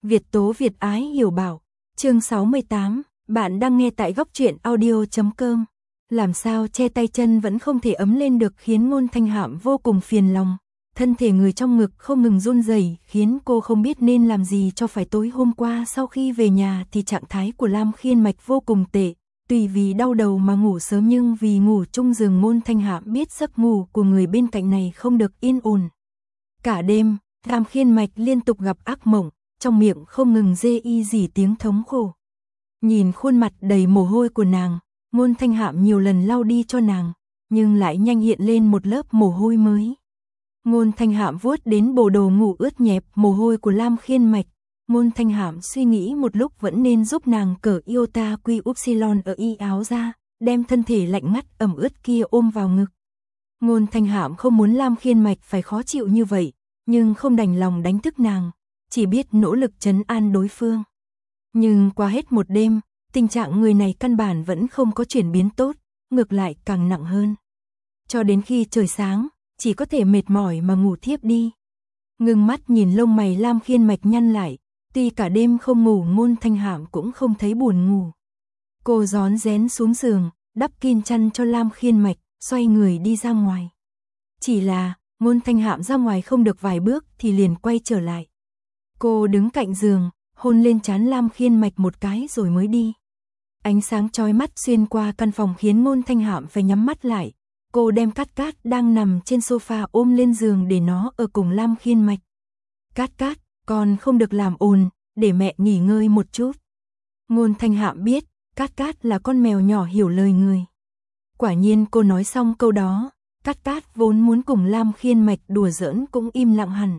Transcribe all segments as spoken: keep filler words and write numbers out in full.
Việt Tố Việt Ái Hiểu Bảo, chương sáu mươi tám, bạn đang nghe tại góc truyện audio chấm com. Làm sao che tay chân vẫn không thể ấm lên được khiến Ngôn Thanh Hạm vô cùng phiền lòng. Thân thể người trong ngực không ngừng run rẩy, khiến cô không biết nên làm gì cho phải. Tối hôm qua sau khi về nhà thì trạng thái của Lam Khiên Mạch vô cùng tệ, tuy vì đau đầu mà ngủ sớm nhưng vì ngủ chung giường Ngôn Thanh Hạm biết giấc ngủ của người bên cạnh này không được yên ổn. Cả đêm, Lam Khiên Mạch liên tục gặp ác mộng, trong miệng không ngừng rê y rỉ tiếng thống khổ. Nhìn khuôn mặt đầy mồ hôi của nàng, Ngôn Thanh Hạm nhiều lần lau đi cho nàng, nhưng lại nhanh hiện lên một lớp mồ hôi mới. Ngôn Thanh Hạm vuốt đến bộ đồ ngủ ướt nhẹp mồ hôi của Lam Khiên Mạch. Ngôn Thanh Hạm suy nghĩ một lúc vẫn nên giúp nàng cởi iota quy upsilon ở y áo ra, đem thân thể lạnh ngắt ẩm ướt kia ôm vào ngực. Ngôn Thanh Hạm không muốn Lam Khiên Mạch phải khó chịu như vậy, nhưng không đành lòng đánh thức nàng, chỉ biết nỗ lực trấn an đối phương. Nhưng qua hết một đêm, tình trạng người này căn bản vẫn không có chuyển biến tốt, ngược lại càng nặng hơn. Cho đến khi trời sáng, chỉ có thể mệt mỏi mà ngủ thiếp đi. Ngưng mắt nhìn lông mày Lam Khiên Mạch nhăn lại, tuy cả đêm không ngủ Ngôn Thanh Hạm cũng không thấy buồn ngủ. Cô rón rén xuống giường, đắp kín chăn cho Lam Khiên Mạch, xoay người đi ra ngoài. Chỉ là, Ngôn Thanh Hạm ra ngoài không được vài bước thì liền quay trở lại. Cô đứng cạnh giường, hôn lên trán Lam Khiên Mạch một cái rồi mới đi. Ánh sáng chói mắt xuyên qua căn phòng khiến Ngôn Thanh Hạm phải nhắm mắt lại. Cô đem Cát Cát đang nằm trên sofa ôm lên giường để nó ở cùng Lam Khiên Mạch. Cát Cát, con không được làm ồn, để mẹ nghỉ ngơi một chút. Ngôn Thanh Hạm biết, Cát Cát là con mèo nhỏ hiểu lời người. Quả nhiên cô nói xong câu đó, Cát Cát vốn muốn cùng Lam Khiên Mạch đùa giỡn cũng im lặng hẳn.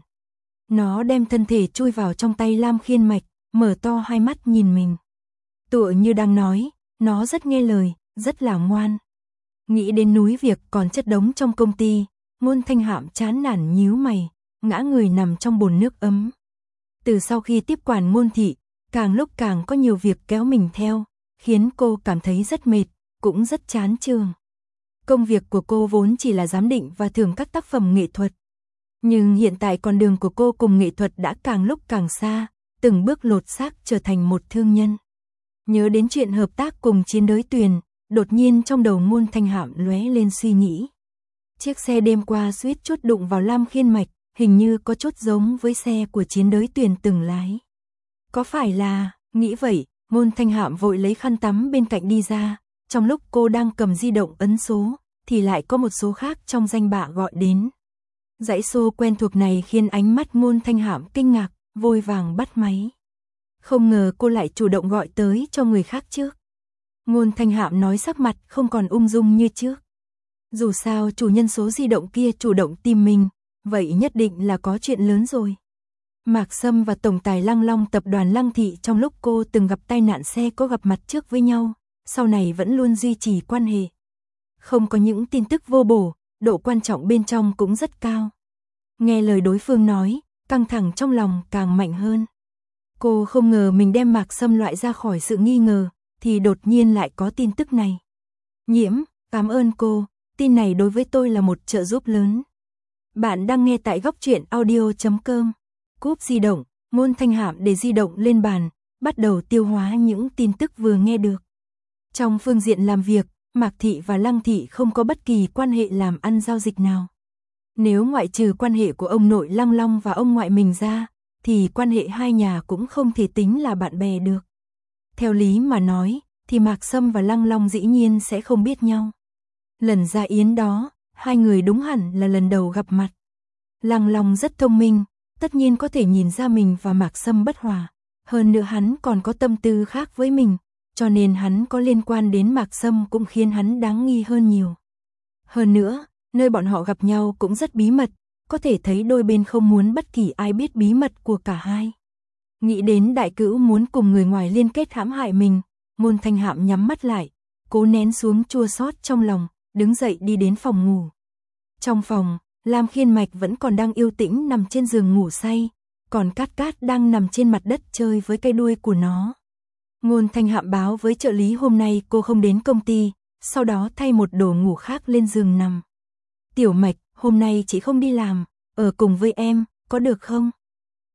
Nó đem thân thể chui vào trong tay Lam Khiên Mạch, mở to hai mắt nhìn mình. Tựa như đang nói, nó rất nghe lời, rất là ngoan. Nghĩ đến núi việc còn chất đống trong công ty, Ngôn Thanh Hạm chán nản nhíu mày, ngã người nằm trong bồn nước ấm. Từ sau khi tiếp quản Ngôn thị, càng lúc càng có nhiều việc kéo mình theo, khiến cô cảm thấy rất mệt, cũng rất chán chường. Công việc của cô vốn chỉ là giám định và thưởng các tác phẩm nghệ thuật. Nhưng hiện tại con đường của cô cùng nghệ thuật đã càng lúc càng xa, từng bước lột xác trở thành một thương nhân. Nhớ đến chuyện hợp tác cùng Chiến Đới Tuyền, đột nhiên trong đầu Ngôn Thanh Hạm lóe lên suy nghĩ. Chiếc xe đêm qua suýt chút đụng vào Lam Khiên Mạch, hình như có chút giống với xe của Chiến Đới Tuyền từng lái. Có phải là, nghĩ vậy, Ngôn Thanh Hạm vội lấy khăn tắm bên cạnh đi ra, trong lúc cô đang cầm di động ấn số, thì lại có một số khác trong danh bạ gọi đến. Dãy số quen thuộc này khiến ánh mắt Ngôn Thanh Hạm kinh ngạc, vội vàng bắt máy. Không ngờ cô lại chủ động gọi tới cho người khác trước. Ngôn Thanh Hạm nói sắc mặt không còn ung dung như trước. Dù sao chủ nhân số di động kia chủ động tìm mình, vậy nhất định là có chuyện lớn rồi. Mạc Sâm và tổng tài Lăng Long tập đoàn Lăng Thị trong lúc cô từng gặp tai nạn xe có gặp mặt trước với nhau, sau này vẫn luôn duy trì quan hệ. Không có những tin tức vô bổ, độ quan trọng bên trong cũng rất cao. Nghe lời đối phương nói, căng thẳng trong lòng càng mạnh hơn. Cô không ngờ mình đem Mạc Sâm loại ra khỏi sự nghi ngờ, thì đột nhiên lại có tin tức này. Nhiễm, cảm ơn cô, tin này đối với tôi là một trợ giúp lớn. Bạn đang nghe tại góc truyện audio chấm com. Cúp di động, Ngôn Thanh Hạm để di động lên bàn, bắt đầu tiêu hóa những tin tức vừa nghe được. Trong phương diện làm việc, Mạc Thị và Lăng Thị không có bất kỳ quan hệ làm ăn giao dịch nào. Nếu ngoại trừ quan hệ của ông nội Lăng Long và ông ngoại mình ra, thì quan hệ hai nhà cũng không thể tính là bạn bè được. Theo lý mà nói, thì Mạc Sâm và Lăng Long dĩ nhiên sẽ không biết nhau. Lần ra yến đó, hai người đúng hẳn là lần đầu gặp mặt. Lăng Long rất thông minh, tất nhiên có thể nhìn ra mình và Mạc Sâm bất hòa. Hơn nữa hắn còn có tâm tư khác với mình, cho nên hắn có liên quan đến Mạc Sâm cũng khiến hắn đáng nghi hơn nhiều. Hơn nữa, nơi bọn họ gặp nhau cũng rất bí mật, có thể thấy đôi bên không muốn bất kỳ ai biết bí mật của cả hai. Nghĩ đến đại cữu muốn cùng người ngoài liên kết hãm hại mình, Ngôn Thanh Hạm nhắm mắt lại, cố nén xuống chua xót trong lòng, đứng dậy đi đến phòng ngủ. Trong phòng, Lam Khiên Mạch vẫn còn đang yêu tĩnh nằm trên giường ngủ say, còn Cát Cát đang nằm trên mặt đất chơi với cái đuôi của nó. Ngôn Thanh Hạm báo với trợ lý hôm nay cô không đến công ty, sau đó thay một đồ ngủ khác lên giường nằm. Tiểu Mạch, hôm nay chị không đi làm, ở cùng với em, có được không?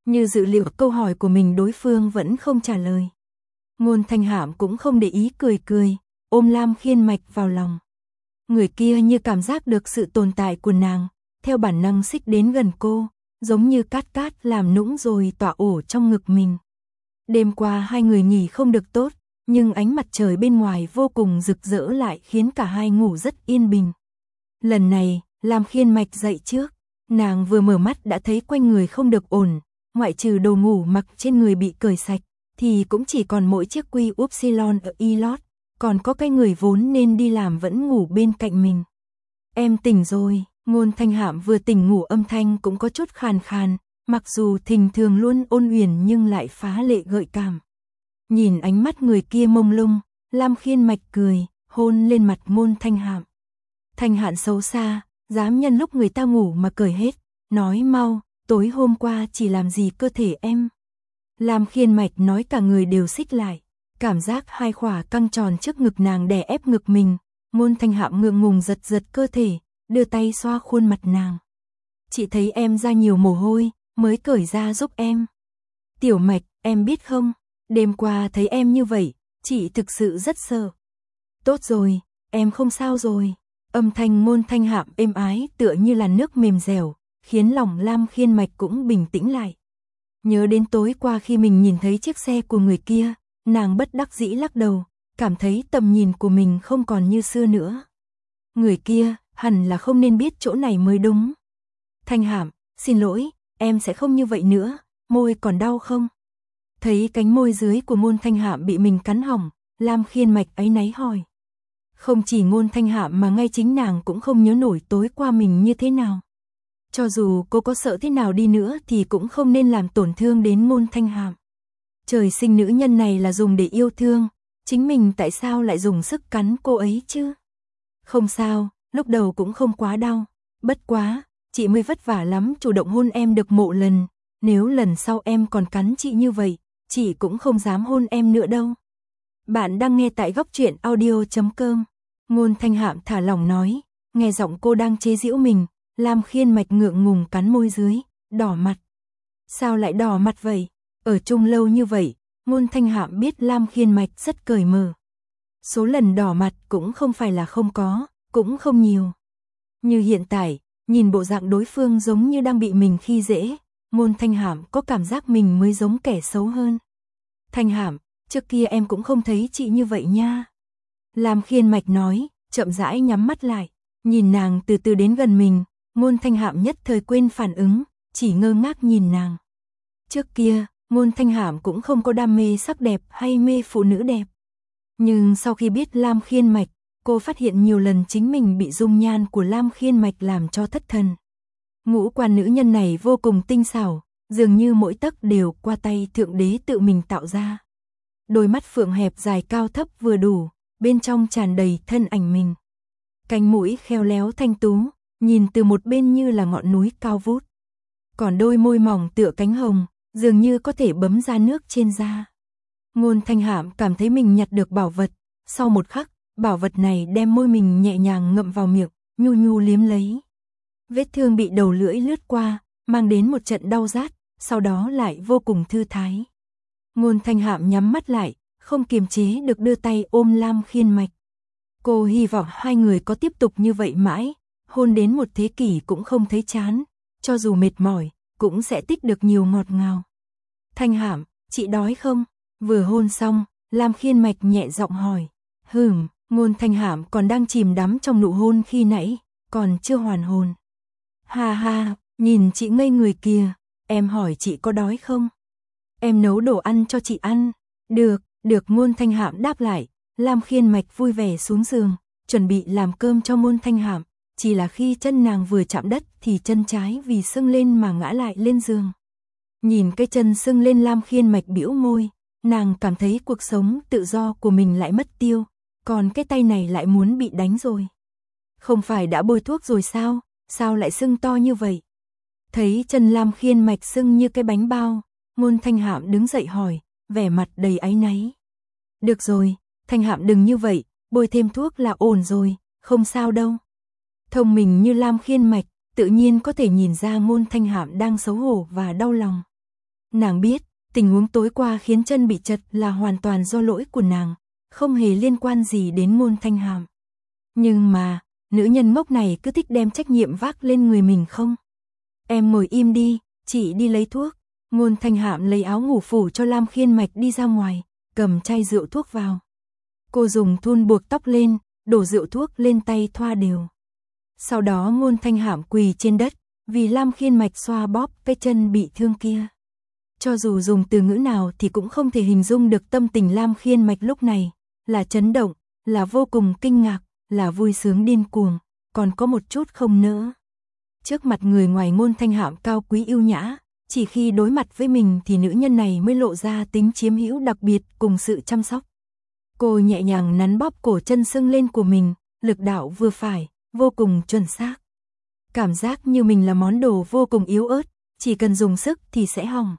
Như dự liệu câu hỏi của mình đối phương vẫn không trả lời. Ngôn Thanh Hạm cũng không để ý, cười cười, ôm Lam Khiên Mạch vào lòng. Người kia như cảm giác được sự tồn tại của nàng, theo bản năng xích đến gần cô, giống như cát cát làm nũng rồi tỏa ổ trong ngực mình. Đêm qua hai người nghỉ không được tốt, nhưng ánh mặt trời bên ngoài vô cùng rực rỡ lại khiến cả hai ngủ rất yên bình. Lần này, Lam Khiên Mạch dậy trước, nàng vừa mở mắt đã thấy quanh người không được ổn, ngoại trừ đồ ngủ mặc trên người bị cởi sạch, thì cũng chỉ còn mỗi chiếc quy upsilon ở y lót, còn có cái người vốn nên đi làm vẫn ngủ bên cạnh mình. Em tỉnh rồi, Ngôn Thanh Hạm vừa tỉnh ngủ âm thanh cũng có chút khàn khàn, mặc dù thình thường luôn ôn huyền nhưng lại phá lệ gợi cảm. Nhìn ánh mắt người kia mông lung, Lam Khiên Mạch cười, hôn lên mặt Ngôn Thanh Hạm. Thanh Hạn xấu xa, dám nhân lúc người ta ngủ mà cởi hết, nói mau, tối hôm qua chỉ làm gì cơ thể em. Lam Khiên Mạch nói cả người đều xích lại, cảm giác hai khỏa căng tròn trước ngực nàng đè ép ngực mình. Ngôn Thanh Hạm ngượng ngùng giật giật cơ thể, đưa tay xoa khuôn mặt nàng. Chị thấy em ra nhiều mồ hôi, mới cởi ra giúp em. Tiểu Mạch, em biết không, đêm qua thấy em như vậy, chị thực sự rất sợ. Tốt rồi, em không sao rồi. Âm thanh Ngôn Thanh Hạm êm ái tựa như là nước mềm dẻo, khiến lòng Lam Khiên Mạch cũng bình tĩnh lại. Nhớ đến tối qua khi mình nhìn thấy chiếc xe của người kia, nàng bất đắc dĩ lắc đầu, cảm thấy tầm nhìn của mình không còn như xưa nữa. Người kia, hẳn là không nên biết chỗ này mới đúng. Thanh Hạm, xin lỗi, em sẽ không như vậy nữa, môi còn đau không? Thấy cánh môi dưới của Ngôn Thanh Hạm bị mình cắn hỏng, Lam Khiên Mạch áy náy hỏi. Không chỉ Ngôn Thanh Hạm mà ngay chính nàng cũng không nhớ nổi tối qua mình như thế nào. Cho dù cô có sợ thế nào đi nữa thì cũng không nên làm tổn thương đến Ngôn Thanh Hạm. Trời sinh nữ nhân này là dùng để yêu thương, chính mình tại sao lại dùng sức cắn cô ấy chứ? Không sao, lúc đầu cũng không quá đau, bất quá, chị mới vất vả lắm chủ động hôn em được mộ lần, nếu lần sau em còn cắn chị như vậy, chị cũng không dám hôn em nữa đâu. Bạn đang nghe tại góc truyện audio chấm com. Ngôn Thanh Hạm thả lỏng nói, nghe giọng cô đang chế giễu mình, Lam Khiên Mạch ngượng ngùng cắn môi dưới, đỏ mặt. Sao lại đỏ mặt vậy? Ở chung lâu như vậy, Ngôn Thanh Hạm biết Lam Khiên Mạch rất cởi mở. Số lần đỏ mặt cũng không phải là không có, cũng không nhiều. Như hiện tại, nhìn bộ dạng đối phương giống như đang bị mình khi dễ, Ngôn Thanh Hạm có cảm giác mình mới giống kẻ xấu hơn. Thanh Hạm, trước kia em cũng không thấy chị như vậy nha. Lam Khiên Mạch nói, chậm rãi nhắm mắt lại, nhìn nàng từ từ đến gần mình, Ngôn Thanh Hạm nhất thời quên phản ứng, chỉ ngơ ngác nhìn nàng. Trước kia, Ngôn Thanh Hạm cũng không có đam mê sắc đẹp hay mê phụ nữ đẹp. Nhưng sau khi biết Lam Khiên Mạch, cô phát hiện nhiều lần chính mình bị dung nhan của Lam Khiên Mạch làm cho thất thần. Ngũ quan nữ nhân này vô cùng tinh xảo, dường như mỗi tấc đều qua tay Thượng Đế tự mình tạo ra. Đôi mắt phượng hẹp dài cao thấp vừa đủ, bên trong tràn đầy thân ảnh mình. Cánh mũi khéo léo thanh tú, nhìn từ một bên như là ngọn núi cao vút. Còn đôi môi mỏng tựa cánh hồng, dường như có thể bấm ra nước trên da. Ngôn Thanh Hạm cảm thấy mình nhặt được bảo vật, sau một khắc, bảo vật này đem môi mình nhẹ nhàng ngậm vào miệng, nhu nhu liếm lấy. Vết thương bị đầu lưỡi lướt qua, mang đến một trận đau rát, sau đó lại vô cùng thư thái. Ngôn Thanh Hạm nhắm mắt lại, không kiềm chế được đưa tay ôm Lam Khiên Mạch. Cô hy vọng hai người có tiếp tục như vậy mãi, hôn đến một thế kỷ cũng không thấy chán, cho dù mệt mỏi, cũng sẽ tích được nhiều ngọt ngào. Thanh Hạm, chị đói không? Vừa hôn xong, Lam Khiên Mạch nhẹ giọng hỏi. Hừm, Ngôn Thanh Hạm còn đang chìm đắm trong nụ hôn khi nãy, còn chưa hoàn hồn. Ha ha, nhìn chị ngây người kìa, em hỏi chị có đói không? Em nấu đồ ăn cho chị ăn. Được, được Ngôn Thanh Hạm đáp lại, Lam Khiên Mạch vui vẻ xuống giường, chuẩn bị làm cơm cho Ngôn Thanh Hạm, chỉ là khi chân nàng vừa chạm đất thì chân trái vì sưng lên mà ngã lại lên giường. Nhìn cái chân sưng lên Lam Khiên Mạch bĩu môi, nàng cảm thấy cuộc sống tự do của mình lại mất tiêu, còn cái tay này lại muốn bị đánh rồi. Không phải đã bôi thuốc rồi sao, sao lại sưng to như vậy? Thấy chân Lam Khiên Mạch sưng như cái bánh bao, Ngôn Thanh Hạm đứng dậy hỏi, vẻ mặt đầy áy náy. Được rồi, Thanh Hạm đừng như vậy, bôi thêm thuốc là ổn rồi, không sao đâu. Thông minh như Lam Khiên Mạch, tự nhiên có thể nhìn ra Ngôn Thanh Hạm đang xấu hổ và đau lòng. Nàng biết, tình huống tối qua khiến chân bị chật là hoàn toàn do lỗi của nàng, không hề liên quan gì đến Ngôn Thanh Hạm. Nhưng mà, nữ nhân ngốc này cứ thích đem trách nhiệm vác lên người mình không? Em ngồi im đi, chị đi lấy thuốc. Ngôn Thanh Hạm lấy áo ngủ phủ cho Lam Khiên Mạch đi ra ngoài, cầm chai rượu thuốc vào. Cô dùng thun buộc tóc lên, đổ rượu thuốc lên tay thoa đều. Sau đó Ngôn Thanh Hạm quỳ trên đất, vì Lam Khiên Mạch xoa bóp cái chân bị thương kia. Cho dù dùng từ ngữ nào thì cũng không thể hình dung được tâm tình Lam Khiên Mạch lúc này, là chấn động, là vô cùng kinh ngạc, là vui sướng điên cuồng, còn có một chút không nỡ. Trước mặt người ngoài Ngôn Thanh Hạm cao quý yêu nhã, chỉ khi đối mặt với mình thì nữ nhân này mới lộ ra tính chiếm hữu đặc biệt cùng sự chăm sóc. Cô nhẹ nhàng nắn bóp cổ chân sưng lên của mình, lực đạo vừa phải, vô cùng chuẩn xác. Cảm giác như mình là món đồ vô cùng yếu ớt, chỉ cần dùng sức thì sẽ hỏng.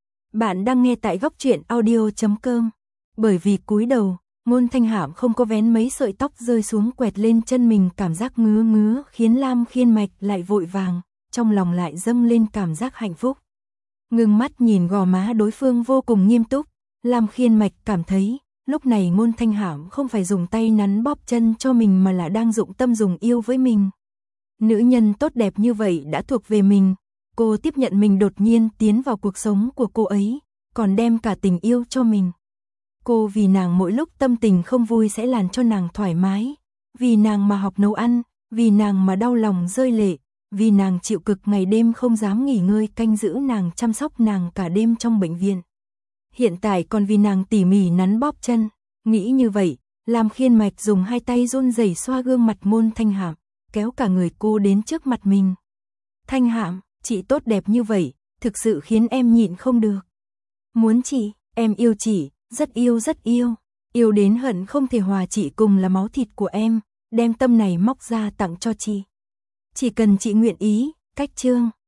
Bạn đang nghe tại góc truyện audio chấm com. Bởi vì cúi đầu, Ngôn Thanh Hạm không có vén mấy sợi tóc rơi xuống quẹt lên chân mình, cảm giác ngứa ngứa khiến Lam Khiên Mạch lại vội vàng, trong lòng lại dâng lên cảm giác hạnh phúc. Ngưng mắt nhìn gò má đối phương vô cùng nghiêm túc, Lam Khiên Mạch cảm thấy, lúc này Ngôn Thanh Hạm không phải dùng tay nắn bóp chân cho mình mà là đang dụng tâm dùng yêu với mình. Nữ nhân tốt đẹp như vậy đã thuộc về mình, cô tiếp nhận mình đột nhiên tiến vào cuộc sống của cô ấy, còn đem cả tình yêu cho mình. Cô vì nàng mỗi lúc tâm tình không vui sẽ làm cho nàng thoải mái, vì nàng mà học nấu ăn, vì nàng mà đau lòng rơi lệ, vì nàng chịu cực ngày đêm không dám nghỉ ngơi canh giữ nàng, chăm sóc nàng cả đêm trong bệnh viện. Hiện tại còn vì nàng tỉ mỉ nắn bóp chân, nghĩ như vậy, Lam Khiên Mạch dùng hai tay run rẩy xoa gương mặt Ngôn Thanh Hạm, kéo cả người cô đến trước mặt mình. Thanh Hạm, chị tốt đẹp như vậy, thực sự khiến em nhịn không được. Muốn chị, em yêu chị, rất yêu rất yêu, yêu đến hận không thể hòa chị cùng là máu thịt của em, đem tâm này móc ra tặng cho chị. Chỉ cần chị nguyện ý, cách chương.